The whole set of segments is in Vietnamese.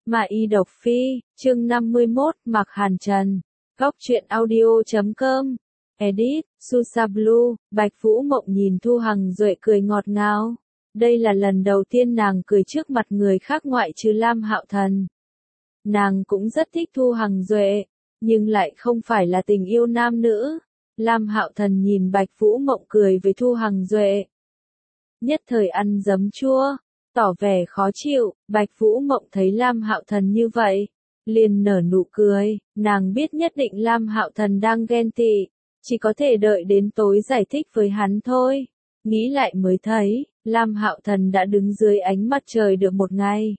Mà y độc phi, chương 51, Mạc Hàn Trần. Góc truyện audio.com. Edit, Susa Blue. Bạch Vũ Mộng nhìn Thu Hằng Duệ cười ngọt ngào. Đây là lần đầu tiên nàng cười trước mặt người khác ngoại trừ Lam Hạo Thần. Nàng cũng rất thích Thu Hằng Duệ, nhưng lại không phải là tình yêu nam nữ. Lam Hạo Thần nhìn Bạch Vũ Mộng cười với Thu Hằng Duệ, nhất thời ăn giấm chua, tỏ vẻ khó chịu. Bạch Vũ Mộng thấy Lam Hạo Thần như vậy, liền nở nụ cười. Nàng biết nhất định Lam Hạo Thần đang ghen tị, chỉ có thể đợi đến tối giải thích với hắn thôi. Nghĩ lại mới thấy, Lam Hạo Thần đã đứng dưới ánh mặt trời được một ngày.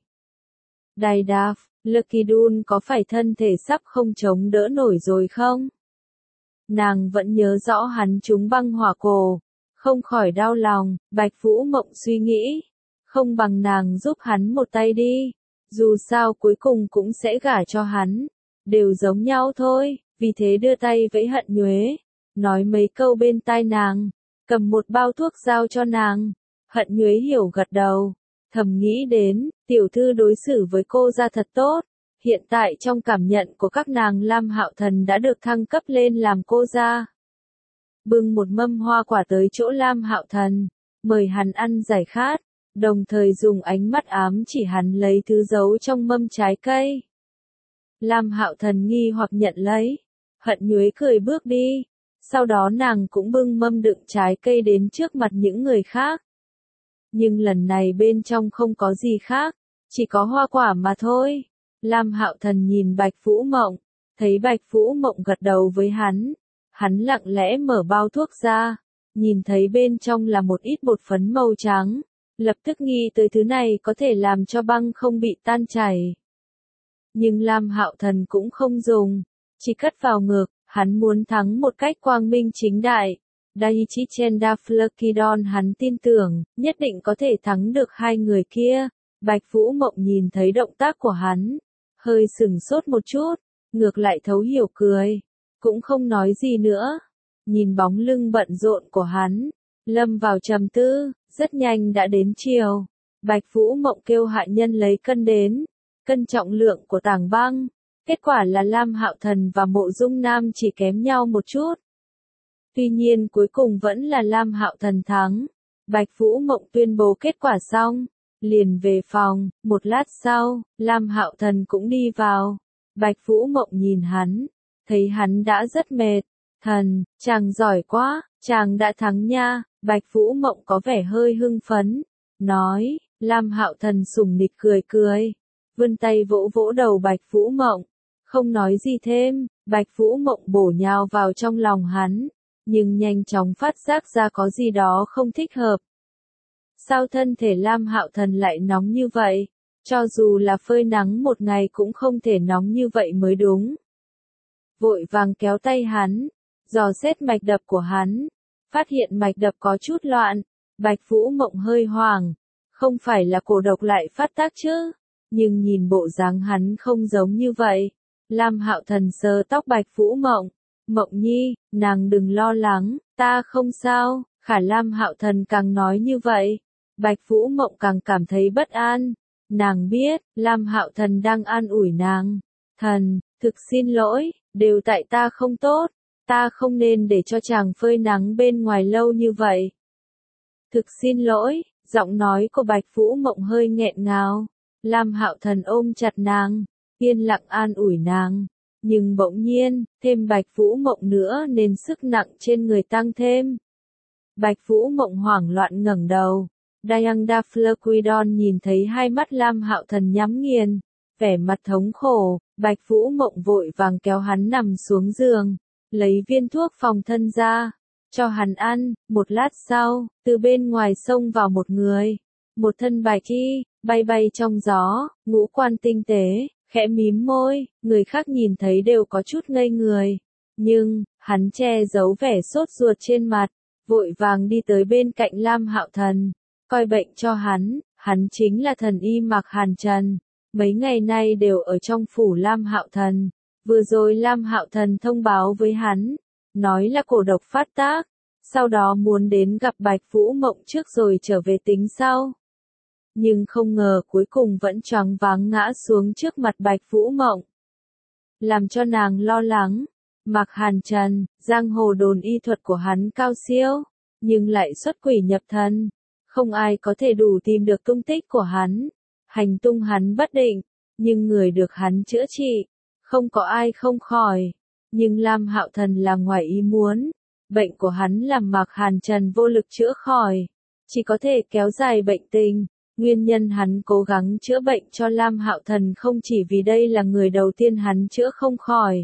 Đài đạp, Lucky Dun có phải thân thể sắp không chống đỡ nổi rồi không? Nàng vẫn nhớ rõ hắn trúng băng hỏa cổ, không khỏi đau lòng. Bạch Vũ Mộng suy nghĩ, không bằng nàng giúp hắn một tay đi, dù sao cuối cùng cũng sẽ gả cho hắn, đều giống nhau thôi. Vì thế đưa tay vẫy Hận Nhuế, nói mấy câu bên tai nàng, cầm một bao thuốc giao cho nàng. Hận Nhuế hiểu gật đầu, thầm nghĩ đến, tiểu thư đối xử với cô ra thật tốt. Hiện tại trong cảm nhận của các nàng, Lam Hạo Thần đã được thăng cấp lên làm cô gia. Bưng một mâm hoa quả tới chỗ Lam Hạo Thần, mời hắn ăn giải khát, đồng thời dùng ánh mắt ám chỉ hắn lấy thứ giấu trong mâm trái cây. Lam Hạo Thần nghi hoặc nhận lấy, Hận Nhuế cười bước đi, sau đó nàng cũng bưng mâm đựng trái cây đến trước mặt những người khác. Nhưng lần này bên trong không có gì khác, chỉ có hoa quả mà thôi. Lam Hạo Thần nhìn Bạch Vũ Mộng, thấy Bạch Vũ Mộng gật đầu với hắn lặng lẽ mở bao thuốc ra, nhìn thấy bên trong là một ít bột phấn màu trắng, lập tức nghĩ tới thứ này có thể làm cho băng không bị tan chảy. Nhưng Lam Hạo Thần cũng không dùng, chỉ cất vào ngực, hắn muốn thắng một cách quang minh chính đại. Daiichi Chendaflakidon hắn tin tưởng, nhất định có thể thắng được hai người kia. Bạch Vũ Mộng nhìn thấy động tác của hắn, hơi sửng sốt một chút, ngược lại thấu hiểu cười, cũng không nói gì nữa. Nhìn bóng lưng bận rộn của hắn, lâm vào trầm tư. Rất nhanh đã đến chiều, Bạch Vũ Mộng kêu hạ nhân lấy cân đến, cân trọng lượng của tảng băng. Kết quả là Lam Hạo Thần và Mộ Dung Nam chỉ kém nhau một chút. Tuy nhiên cuối cùng vẫn là Lam Hạo Thần thắng. Bạch Vũ Mộng tuyên bố kết quả xong, liền về phòng. Một lát sau, Lam Hạo Thần cũng đi vào. Bạch Vũ Mộng nhìn hắn, thấy hắn đã rất mệt. Thần, chàng giỏi quá, chàng đã thắng nha. Bạch Vũ Mộng có vẻ hơi hưng phấn, nói. Lam Hạo Thần sủng nịch cười cười, vươn tay vỗ vỗ đầu Bạch Vũ Mộng, không nói gì thêm. Bạch Vũ Mộng bổ nhào vào trong lòng hắn, nhưng nhanh chóng phát giác ra có gì đó không thích hợp. Sao thân thể Lam Hạo Thần lại nóng như vậy? Cho dù là phơi nắng một ngày cũng không thể nóng như vậy mới đúng. Vội vàng kéo tay hắn, dò xét mạch đập của hắn, phát hiện mạch đập có chút loạn. Bạch Vũ Mộng hơi hoảng, không phải là cổ độc lại phát tác chứ? Nhưng nhìn bộ dáng hắn không giống như vậy. Lam Hạo Thần sờ tóc Bạch Vũ Mộng, Mộng nhi, nàng đừng lo lắng, ta không sao. Khả Lam Hạo Thần càng nói như vậy, Bạch Vũ Mộng càng cảm thấy bất an. Nàng biết, Lam Hạo Thần đang an ủi nàng. Thần, thực xin lỗi, đều tại ta không tốt, ta không nên để cho chàng phơi nắng bên ngoài lâu như vậy. Thực xin lỗi, giọng nói của Bạch Vũ Mộng hơi nghẹn ngào. Lam Hạo Thần ôm chặt nàng, yên lặng an ủi nàng. Nhưng bỗng nhiên, thêm Bạch Vũ Mộng nữa nên sức nặng trên người tăng thêm. Bạch Vũ Mộng hoảng loạn ngẩng đầu. Diana Flurquidon nhìn thấy hai mắt Lam Hạo Thần nhắm nghiền, vẻ mặt thống khổ. Bạch Vũ Mộng vội vàng kéo hắn nằm xuống giường, lấy viên thuốc phòng thân ra, cho hắn ăn. Một lát sau, từ bên ngoài xông vào một người, một thân bạch y, bay bay trong gió, ngũ quan tinh tế, khẽ mím môi, người khác nhìn thấy đều có chút ngây người. Nhưng, hắn che giấu vẻ sốt ruột trên mặt, vội vàng đi tới bên cạnh Lam Hạo Thần, coi bệnh cho hắn chính là thần y Mạc Hàn Trần, mấy ngày nay đều ở trong phủ Lam Hạo Thần. Vừa rồi Lam Hạo Thần thông báo với hắn, nói là cổ độc phát tác, sau đó muốn đến gặp Bạch Vũ Mộng trước rồi trở về tính sau. nhưng không ngờ cuối cùng vẫn choáng váng ngã xuống trước mặt Bạch Vũ Mộng. Làm cho nàng lo lắng, Mạc Hàn Trần, giang hồ đồn y thuật của hắn cao siêu, nhưng lại xuất quỷ nhập thần, không ai có thể đủ tìm được tung tích của hắn, hành tung hắn bất định, nhưng người được hắn chữa trị, không có ai không khỏi, nhưng Lam Hạo Thần là ngoài ý muốn, bệnh của hắn làm Mạc Hàn Trần vô lực chữa khỏi, chỉ có thể kéo dài bệnh tình. Nguyên nhân hắn cố gắng chữa bệnh cho Lam Hạo Thần không chỉ vì đây là người đầu tiên hắn chữa không khỏi,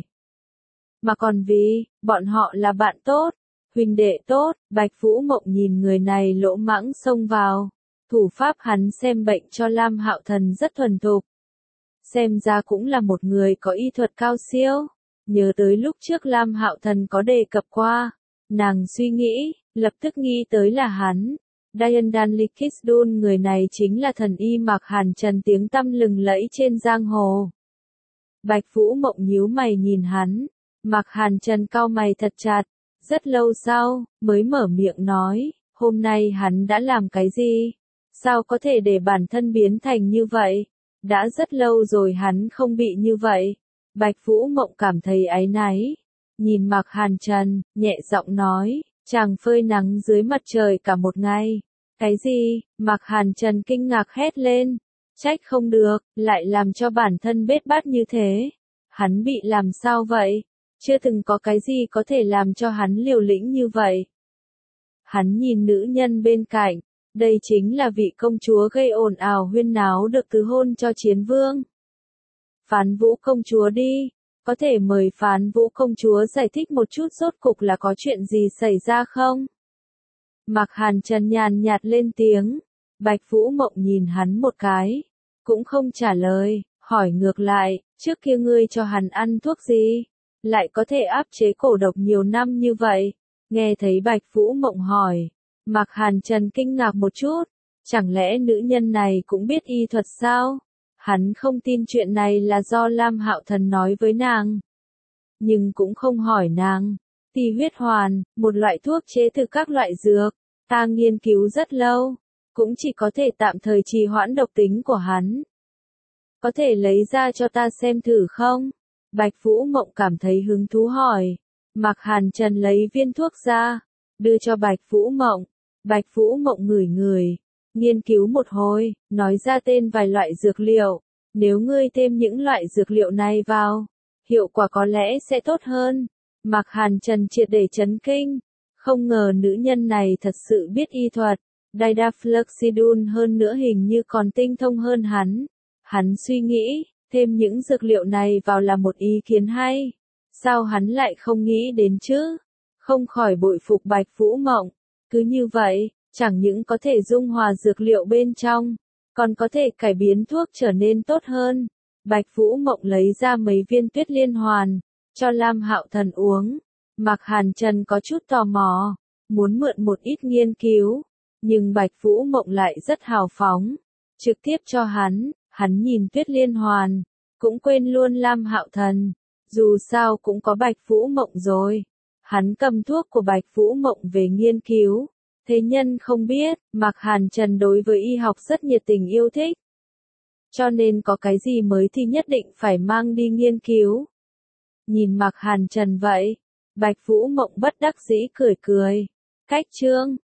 mà còn vì, bọn họ là bạn tốt, huynh đệ tốt. Bạch Vũ Mộng nhìn người này lỗ mãng xông vào, thủ pháp hắn xem bệnh cho Lam Hạo Thần rất thuần thục. Xem ra cũng là một người có y thuật cao siêu, nhớ tới lúc trước Lam Hạo Thần có đề cập qua, nàng suy nghĩ, lập tức nghĩ tới là hắn. Dayandan Likisdun, người này chính là thần y Mạc Hàn Trần tiếng tăm lừng lẫy trên giang hồ. Bạch Vũ Mộng nhíu mày nhìn hắn, Mạc Hàn Trần cau mày thật chặt, rất lâu sau, mới mở miệng nói, hôm nay hắn đã làm cái gì? Sao có thể để bản thân biến thành như vậy? Đã rất lâu rồi hắn không bị như vậy. Bạch Vũ Mộng cảm thấy áy náy, nhìn Mạc Hàn Trần, nhẹ giọng nói. Chàng phơi nắng dưới mặt trời cả một ngày. Cái gì? Mạc Hàn Trần kinh ngạc hét lên. Trách không được, lại làm cho bản thân bết bát như thế. Hắn bị làm sao vậy? Chưa từng có cái gì có thể làm cho hắn liều lĩnh như vậy. Hắn nhìn nữ nhân bên cạnh. Đây chính là vị công chúa gây ồn ào huyên náo được từ hôn cho Chiến Vương. Phán Vũ công chúa đi. Có thể mời Phán Vũ công chúa giải thích một chút rốt cục là có chuyện gì xảy ra không? Mạc Hàn Trần nhàn nhạt lên tiếng. Bạch Vũ Mộng nhìn hắn một cái, cũng không trả lời, hỏi ngược lại, trước kia ngươi cho hắn ăn thuốc gì? Lại có thể áp chế cổ độc nhiều năm như vậy? Nghe thấy Bạch Vũ Mộng hỏi, Mạc Hàn Trần kinh ngạc một chút, chẳng lẽ nữ nhân này cũng biết y thuật sao? Hắn không tin chuyện này là do Lam Hạo Thần nói với nàng. Nhưng cũng không hỏi nàng. Tỳ huyết hoàn, một loại thuốc chế từ các loại dược, ta nghiên cứu rất lâu, cũng chỉ có thể tạm thời trì hoãn độc tính của hắn. Có thể lấy ra cho ta xem thử không? Bạch Vũ Mộng cảm thấy hứng thú hỏi. Mạc Hàn Trần lấy viên thuốc ra, đưa cho Bạch Vũ Mộng. Bạch Vũ Mộng ngửi ngửi, nghiên cứu một hồi, nói ra tên vài loại dược liệu. Nếu ngươi thêm những loại dược liệu này vào, hiệu quả có lẽ sẽ tốt hơn. Mạc Hàn Trần triệt để chấn kinh. Không ngờ nữ nhân này thật sự biết y thuật. Daidafluxidun hơn nữa hình như còn tinh thông hơn hắn. Hắn suy nghĩ, thêm những dược liệu này vào là một ý kiến hay. Sao hắn lại không nghĩ đến chứ? Không khỏi bội phục Bạch Vũ Mộng. Cứ như vậy, chẳng những có thể dung hòa dược liệu bên trong, còn có thể cải biến thuốc trở nên tốt hơn. Bạch Vũ Mộng lấy ra mấy viên tuyết liên hoàn, cho Lam Hạo Thần uống. Mạc Hàn Trần có chút tò mò, muốn mượn một ít nghiên cứu, nhưng Bạch Vũ Mộng lại rất hào phóng, trực tiếp cho hắn nhìn tuyết liên hoàn, cũng quên luôn Lam Hạo Thần, dù sao cũng có Bạch Vũ Mộng rồi. Hắn cầm thuốc của Bạch Vũ Mộng về nghiên cứu. Thế nhân không biết, Mạc Hàn Trần đối với y học rất nhiệt tình yêu thích. Cho nên có cái gì mới thì nhất định phải mang đi nghiên cứu. Nhìn Mạc Hàn Trần vậy, Bạch Vũ Mộng bất đắc dĩ cười cười. Cách chương